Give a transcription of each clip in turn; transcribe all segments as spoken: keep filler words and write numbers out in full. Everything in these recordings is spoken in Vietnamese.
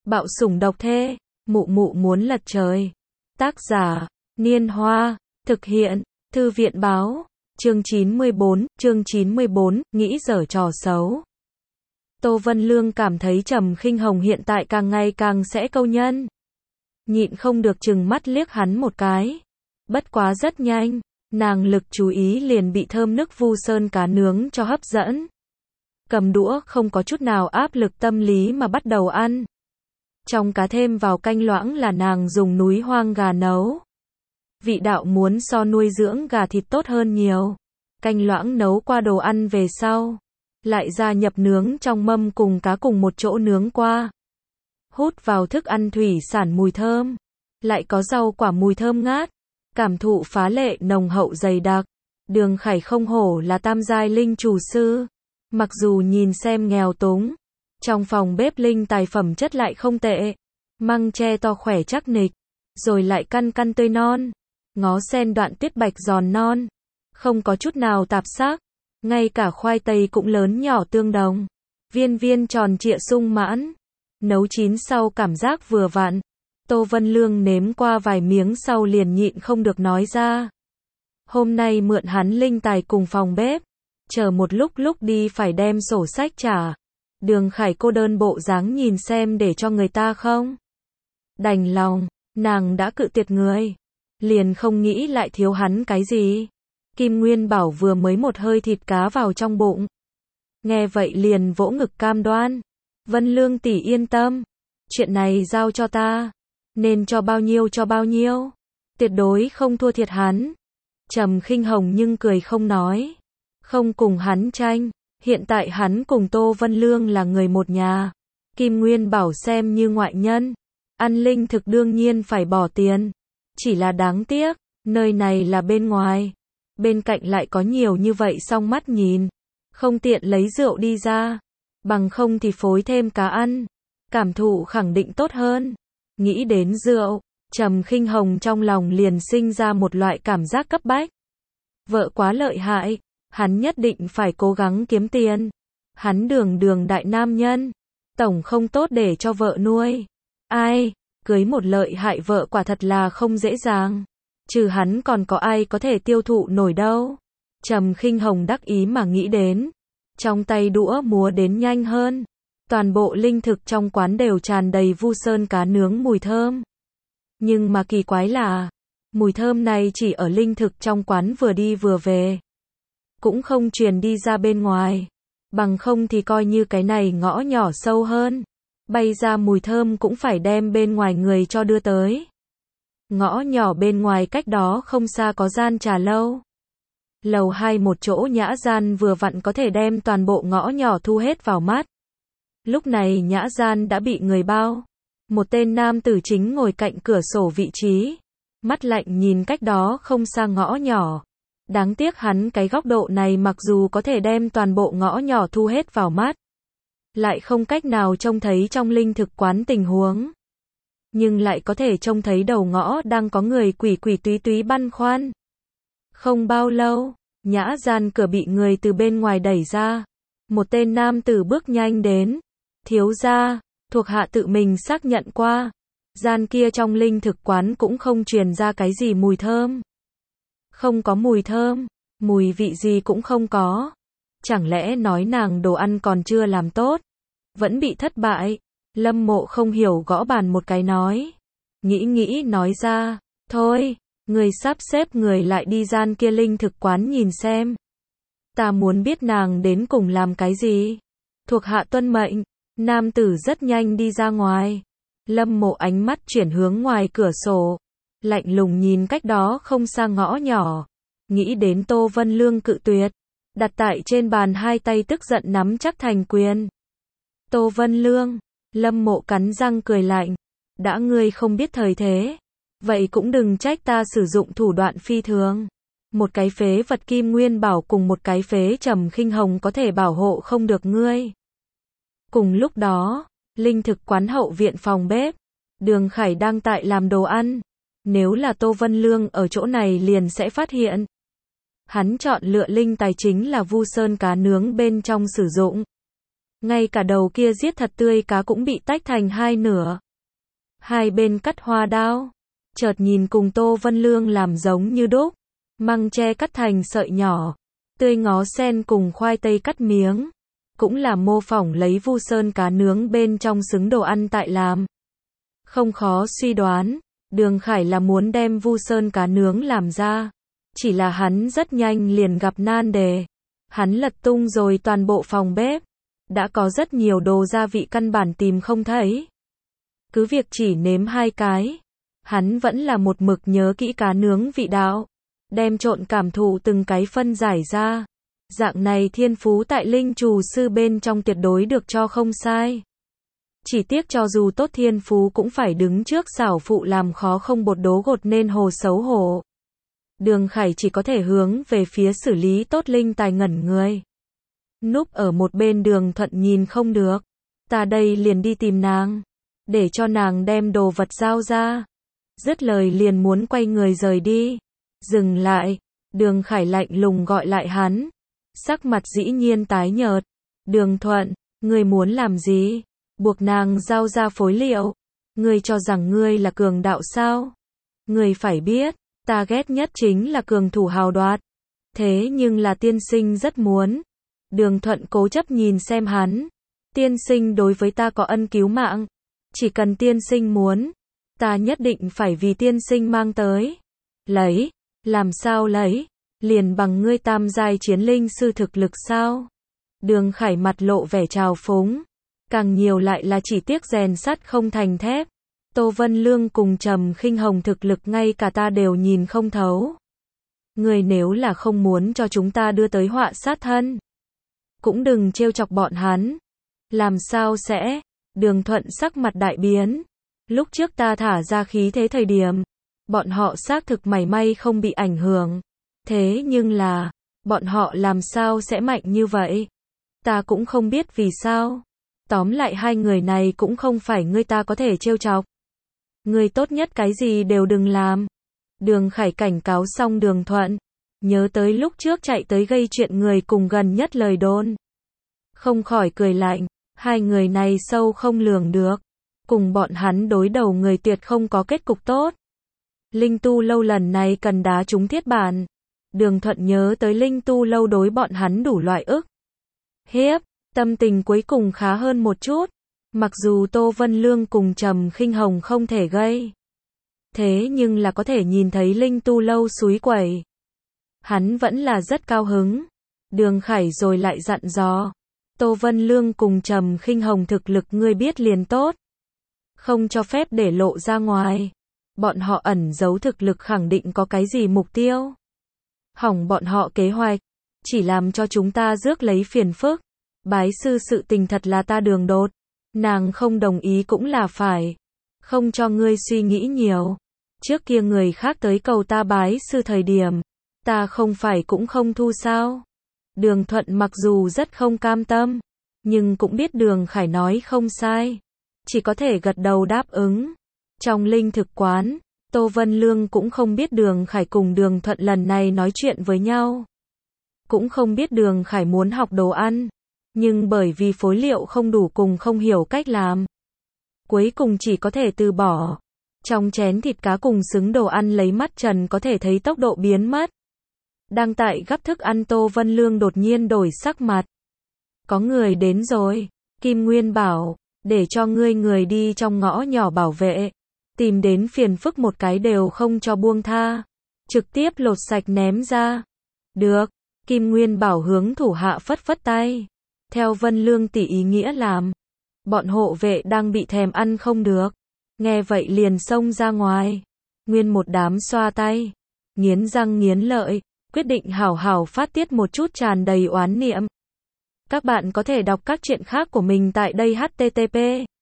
Bạo sủng độc thê, mụ mụ muốn lật trời. Tác giả, Niên Hoa, thực hiện, Thư viện báo, chương chín mươi bốn, chương chín mươi bốn, nghĩ dở trò xấu. Tô Vân Lương cảm thấy Trầm Khinh Hồng hiện tại càng ngày càng sẽ câu nhân. Nhịn không được chừng mắt liếc hắn một cái. Bất quá rất nhanh, nàng lực chú ý liền bị thơm nức vu sơn cá nướng cho hấp dẫn. Cầm đũa không có chút nào áp lực tâm lý mà bắt đầu ăn. Trong cá thêm vào canh loãng là nàng dùng núi hoang gà nấu. Vị đạo muốn so nuôi dưỡng gà thịt tốt hơn nhiều. Canh loãng nấu qua đồ ăn về sau, lại gia nhập nướng trong mâm cùng cá cùng một chỗ nướng qua. Hút vào thức ăn thủy sản mùi thơm, lại có rau quả mùi thơm ngát, cảm thụ phá lệ nồng hậu dày đặc. Đường Khải không hổ là tam giai linh chủ sư, mặc dù nhìn xem nghèo túng, trong phòng bếp linh tài phẩm chất lại không tệ. Măng tre to khỏe chắc nịch, rồi lại căn căn tươi non, ngó sen đoạn tuyết bạch giòn non, không có chút nào tạp xác, ngay cả khoai tây cũng lớn nhỏ tương đồng, viên viên tròn trịa sung mãn, nấu chín sau cảm giác vừa vặn. Tô Vân Lương nếm qua vài miếng sau liền nhịn không được nói ra. Hôm nay mượn hắn linh tài cùng phòng bếp, chờ một lúc lúc đi phải đem sổ sách trả. Đường Khải cô đơn bộ dáng nhìn xem để cho người ta không đành lòng, nàng đã cự tuyệt người, liền không nghĩ lại thiếu hắn cái gì. Kim Nguyên Bảo vừa mới một hơi thịt cá vào trong bụng, nghe vậy liền vỗ ngực cam đoan, Vân Lương tỷ yên tâm, chuyện này giao cho ta, nên cho bao nhiêu cho bao nhiêu, tuyệt đối không thua thiệt hắn. Trầm Khinh Hồng nhưng cười không nói, không cùng hắn tranh, hiện tại hắn cùng Tô Vân Lương là người một nhà. Kim Nguyên Bảo xem như ngoại nhân, ăn linh thực đương nhiên phải bỏ tiền, chỉ là đáng tiếc, nơi này là bên ngoài, bên cạnh lại có nhiều như vậy song mắt nhìn, không tiện lấy rượu đi ra, bằng không thì phối thêm cá ăn, cảm thụ khẳng định tốt hơn. Nghĩ đến rượu, Trầm Khinh Hồng trong lòng liền sinh ra một loại cảm giác cấp bách. Vợ quá lợi hại, hắn nhất định phải cố gắng kiếm tiền. Hắn đường đường đại nam nhân, tổng không tốt để cho vợ nuôi. Ai, cưới một lợi hại vợ quả thật là không dễ dàng. Trừ hắn còn có ai có thể tiêu thụ nổi đâu. Trầm Khinh Hồng đắc ý mà nghĩ đến. Trong tay đũa múa đến nhanh hơn. Toàn bộ linh thực trong quán đều tràn đầy vu sơn cá nướng mùi thơm. Nhưng mà kỳ quái là, mùi thơm này chỉ ở linh thực trong quán vừa đi vừa về, cũng không truyền đi ra bên ngoài. Bằng không thì coi như cái này ngõ nhỏ sâu hơn, bay ra mùi thơm cũng phải đem bên ngoài người cho đưa tới. Ngõ nhỏ bên ngoài cách đó không xa có gian trà lâu. Lầu hai một chỗ nhã gian vừa vặn có thể đem toàn bộ ngõ nhỏ thu hết vào mắt. Lúc này nhã gian đã bị người bao. Một tên nam tử chính ngồi cạnh cửa sổ vị trí, mắt lạnh nhìn cách đó không xa ngõ nhỏ. Đáng tiếc hắn cái góc độ này mặc dù có thể đem toàn bộ ngõ nhỏ thu hết vào mắt, lại không cách nào trông thấy trong linh thực quán tình huống. Nhưng lại có thể trông thấy đầu ngõ đang có người quỷ quỷ túy túy băn khoăn. Không bao lâu, nhã gian cửa bị người từ bên ngoài đẩy ra. Một tên nam tử bước nhanh đến. Thiếu gia, thuộc hạ tự mình xác nhận qua. Gian kia trong linh thực quán cũng không truyền ra cái gì mùi thơm. Không có mùi thơm, mùi vị gì cũng không có. Chẳng lẽ nói nàng đồ ăn còn chưa làm tốt, vẫn bị thất bại. Lâm Mộ không hiểu gõ bàn một cái nói. Nghĩ nghĩ nói ra, thôi, người sắp xếp người lại đi gian kia linh thực quán nhìn xem. Ta muốn biết nàng đến cùng làm cái gì. Thuộc hạ tuân mệnh. Nam tử rất nhanh đi ra ngoài. Lâm Mộ ánh mắt chuyển hướng ngoài cửa sổ, lạnh lùng nhìn cách đó không xa ngõ nhỏ. Nghĩ đến Tô Vân Lương cự tuyệt, đặt tại trên bàn hai tay tức giận nắm chắc thành quyền. Tô Vân Lương, Lâm Mộ cắn răng cười lạnh. Đã ngươi không biết thời thế, vậy cũng đừng trách ta sử dụng thủ đoạn phi thường. Một cái phế vật Kim Nguyên Bảo cùng một cái phế Trầm Khinh Hồng có thể bảo hộ không được ngươi. Cùng lúc đó, linh thực quán hậu viện phòng bếp, Đường Khải đang tại làm đồ ăn. Nếu là Tô Vân Lương ở chỗ này liền sẽ phát hiện. Hắn chọn lựa linh tài chính là vu sơn cá nướng bên trong sử dụng. Ngay cả đầu kia giết thật tươi cá cũng bị tách thành hai nửa. Hai bên cắt hoa đao. Chợt nhìn cùng Tô Vân Lương làm giống như đúc. Măng tre cắt thành sợi nhỏ. Tươi ngó sen cùng khoai tây cắt miếng. Cũng là mô phỏng lấy vu sơn cá nướng bên trong xứng đồ ăn tại làm. Không khó suy đoán, Đường Khải là muốn đem vu sơn cá nướng làm ra. Chỉ là hắn rất nhanh liền gặp nan đề. Hắn lật tung rồi toàn bộ phòng bếp. Đã có rất nhiều đồ gia vị căn bản tìm không thấy. Cứ việc chỉ nếm hai cái. Hắn vẫn là một mực nhớ kỹ cá nướng vị đạo. Đem trộn cảm thụ từng cái phân giải ra. Dạng này thiên phú tại linh trù sư bên trong tuyệt đối được cho không sai. Chỉ tiếc cho dù tốt thiên phú cũng phải đứng trước xảo phụ làm khó không bột đố gột nên hồ xấu hổ. Đường Khải chỉ có thể hướng về phía xử lý tốt linh tài ngẩn người. Núp ở một bên Đường Thuận nhìn không được. Ta đây liền đi tìm nàng. Để cho nàng đem đồ vật giao ra. Dứt lời liền muốn quay người rời đi. Dừng lại. Đường Khải lạnh lùng gọi lại hắn. Sắc mặt dĩ nhiên tái nhợt. Đường Thuận, ngươi muốn làm gì? Buộc nàng giao ra phối liệu. Ngươi cho rằng ngươi là cường đạo sao? Ngươi phải biết, ta ghét nhất chính là cường thủ hào đoạt. Thế nhưng là tiên sinh rất muốn. Đường Thuận cố chấp nhìn xem hắn. Tiên sinh đối với ta có ân cứu mạng. Chỉ cần tiên sinh muốn, ta nhất định phải vì tiên sinh mang tới. Lấy, làm sao lấy? Liền bằng ngươi tam giai chiến linh sư thực lực sao? Đường Khải mặt lộ vẻ trào phúng. Càng nhiều lại là chỉ tiếc rèn sắt không thành thép. Tô Vân Lương cùng Trầm Khinh Hồng thực lực ngay cả ta đều nhìn không thấu. Ngươi nếu là không muốn cho chúng ta đưa tới họa sát thân, cũng đừng trêu chọc bọn hắn. Làm sao sẽ? Đường Thuận sắc mặt đại biến. Lúc trước ta thả ra khí thế thời điểm, bọn họ xác thực mảy may không bị ảnh hưởng. Thế nhưng là, bọn họ làm sao sẽ mạnh như vậy? Ta cũng không biết vì sao. Tóm lại hai người này cũng không phải ngươi ta có thể trêu chọc. Ngươi tốt nhất cái gì đều đừng làm. Đường Khải cảnh cáo xong Đường Thuận. Nhớ tới lúc trước chạy tới gây chuyện người cùng gần nhất lời đồn. Không khỏi cười lạnh. Hai người này sâu không lường được. Cùng bọn hắn đối đầu người tuyệt không có kết cục tốt. Linh tu lâu lần này cần đá trúng thiết bản. Đường Thuận nhớ tới Linh tu lâu đối bọn hắn đủ loại ức hiếp. Tâm tình cuối cùng khá hơn một chút. Mặc dù Tô Vân Lương cùng Trầm Khinh Hồng không thể gây. Thế nhưng là có thể nhìn thấy Linh tu lâu xúi quẩy. Hắn vẫn là rất cao hứng. Đường Khải rồi lại dặn dò. Tô Vân Lương cùng Trầm Khinh Hồng thực lực ngươi biết liền tốt. Không cho phép để lộ ra ngoài. Bọn họ ẩn giấu thực lực khẳng định có cái gì mục tiêu. Hỏng bọn họ kế hoạch. Chỉ làm cho chúng ta rước lấy phiền phức. Bái sư sự tình thật là ta Đường đột. Nàng không đồng ý cũng là phải. Không cho ngươi suy nghĩ nhiều. Trước kia người khác tới cầu ta bái sư thời điểm. Ta không phải cũng không thu sao. Đường Thuận mặc dù rất không cam tâm. Nhưng cũng biết Đường Khải nói không sai. Chỉ có thể gật đầu đáp ứng. Trong linh thực quán, Tô Vân Lương cũng không biết Đường Khải cùng Đường Thuận lần này nói chuyện với nhau. Cũng không biết Đường Khải muốn học đồ ăn. Nhưng bởi vì phối liệu không đủ cùng không hiểu cách làm. Cuối cùng chỉ có thể từ bỏ. Trong chén thịt cá cùng xứng đồ ăn lấy mắt trần có thể thấy tốc độ biến mất. Đang tại gắp thức ăn Tô Vân Lương đột nhiên đổi sắc mặt. Có người đến rồi. Kim Nguyên bảo, để cho ngươi người đi trong ngõ nhỏ bảo vệ. Tìm đến phiền phức một cái đều không cho buông tha. Trực tiếp lột sạch ném ra. Được. Kim Nguyên bảo hướng thủ hạ phất phất tay. Theo Vân Lương tỷ ý nghĩa làm. Bọn hộ vệ đang bị thèm ăn không được. Nghe vậy liền xông ra ngoài. Nguyên một đám xoa tay. Nghiến răng nghiến lợi. Quyết định hảo hảo phát tiết một chút tràn đầy oán niệm. Các bạn có thể đọc các truyện khác của mình tại đây h t t p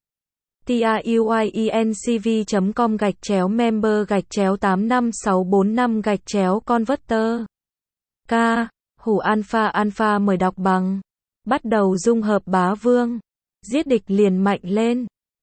truyencv chấm com gạch chéo member gạch chéo tám năm sáu bốn năm gạch chéo converter. K. Hủ alpha alpha mời đọc bằng. Bắt đầu dung hợp bá vương. Giết địch liền mạnh lên.